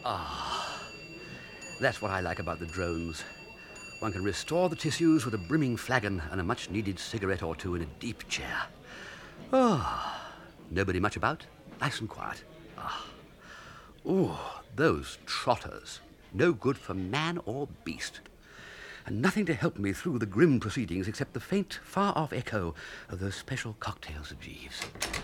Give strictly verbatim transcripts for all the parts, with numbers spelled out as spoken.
Ah, that's what I like about the drones. One can restore the tissues with a brimming flagon and a much-needed cigarette or two in a deep chair. Ah, nobody much about, nice and quiet. Ah, oh, those trotters, no good for man or beast. And nothing to help me through the grim proceedings except the faint, far-off echo of those special cocktails of Jeeves.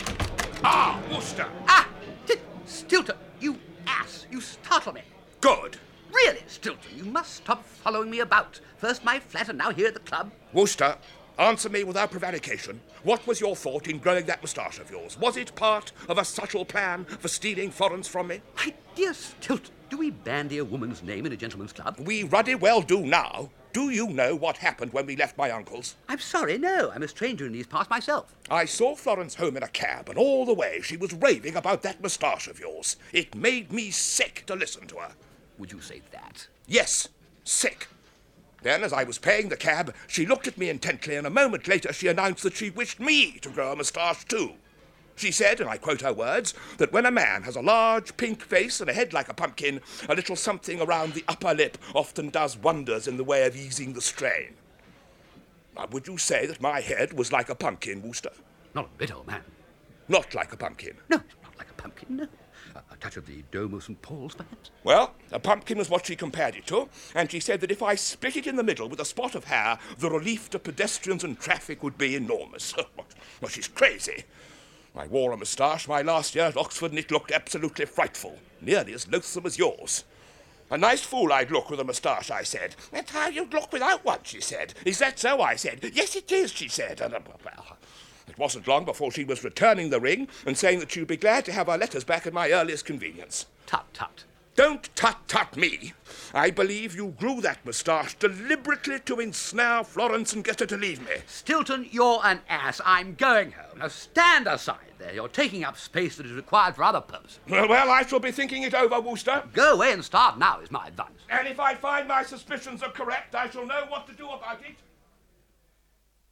Ah, Wooster! Ah! T- Stilton, you ass! You startle me. Good. Really, Stilton, you must stop following me about. First my flat and now here at the club. Wooster, answer me without prevarication. What was your thought in growing that moustache of yours? Was it part of a subtle plan for stealing Florence from me? My dear Stilton, do we bandy a woman's name in a gentleman's club? We ruddy well do now. Do you know what happened when we left my uncle's? I'm sorry, no. I'm a stranger in these parts myself. I saw Florence home in a cab, and all the way she was raving about that moustache of yours. It made me sick to listen to her. Would you say that? Yes, sick. Then, as I was paying the cab, she looked at me intently, and a moment later she announced that she wished me to grow a moustache too. She said, and I quote her words, that when a man has a large pink face and a head like a pumpkin, a little something around the upper lip often does wonders in the way of easing the strain. Now, would you say that my head was like a pumpkin, Wooster? Not a bit, old man. Not like a pumpkin? No, not like a pumpkin, no. A, a touch of the dome of Saint Paul's, perhaps? Well, a pumpkin was what she compared it to, and she said that if I split it in the middle with a spot of hair, the relief to pedestrians and traffic would be enormous. Well, she's crazy. I wore a moustache my last year at Oxford, and it looked absolutely frightful, nearly as loathsome as yours. A nice fool I'd look with a moustache, I said. That's how you'd look without one, she said. Is that so, I said. Yes, it is, she said. And, uh, well, it wasn't long before she was returning the ring and saying that she'd be glad to have her letters back at my earliest convenience. Tut, tut. Don't tut-tut me. I believe you grew that moustache deliberately to ensnare Florence and get her to leave me. Stilton, you're an ass. I'm going home. Now stand aside there. You're taking up space that is required for other purposes. Well, well, I shall be thinking it over, Wooster. Go away and start now is my advice. And if I find my suspicions are correct, I shall know what to do about it.